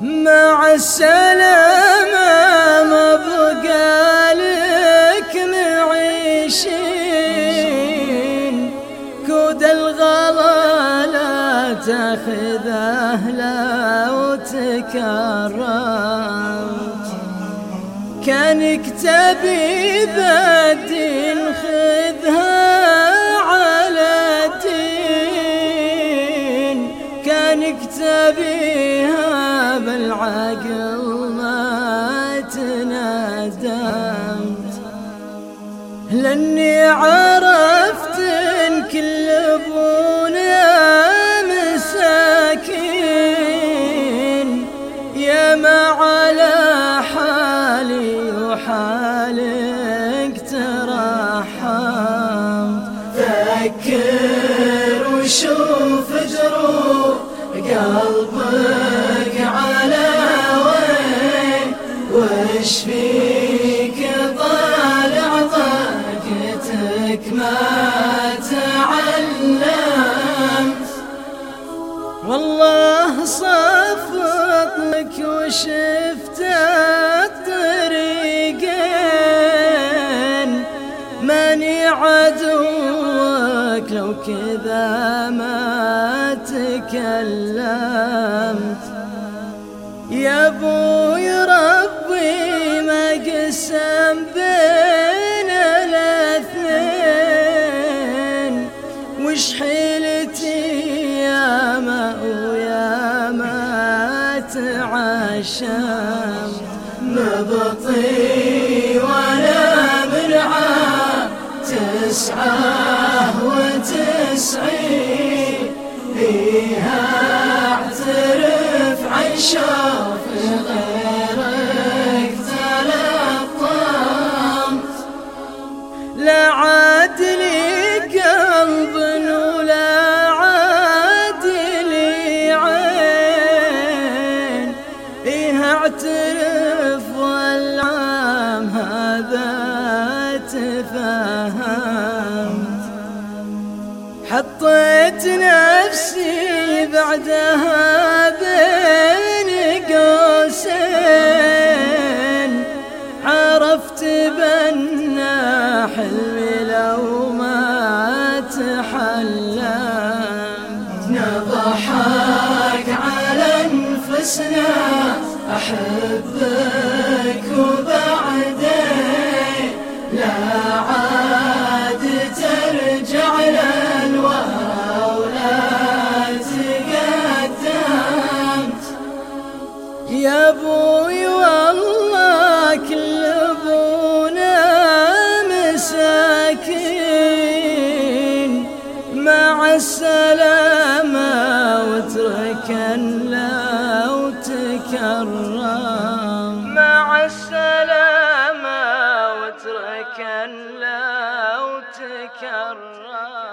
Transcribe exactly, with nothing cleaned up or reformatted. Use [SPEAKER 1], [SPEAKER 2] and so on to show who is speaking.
[SPEAKER 1] مع السلامة ما بقى لك معيشين، كود الغلا لا تاخذه لو تكرمت، كانك تبي بالدين خذها على الدين، كانك تبيها بالعقل ما تندمت، لاني عرفت ان كل ابونا مساكين، يا ما على حالي وحالك ترحمت. فكر وشوف دروب قلبك على وين، وش فيك طالع طاقتك ما تعلمت، والله صفط لك وشفت الطريقين، ماني عدوك لو كذا ما تكلمت، يا ابوي ربي ما قسم بين الاثنين، وش حيلتي يا ما ويا ما تعشمت، نبطي ولا مرعى تسعى وتسعي، فيها اعترف عن شوف غيرك تلطمت، لا عاد لي قلب ولا عاد لي عين، فيها اعترف والعام هذا تفهمت، حطيت نفسي بعدها بين قوسين، عرفت بأن حلمي لو ما تحلمت، نضحك على انفسنا احبك وبعدين لا عاد ترجع للورا ولا تقدمت، يا ابوي والله كل ابونا مساكين، مع السلامة واتركن لو تكرم، مع السلامة واتركن لو تكرم.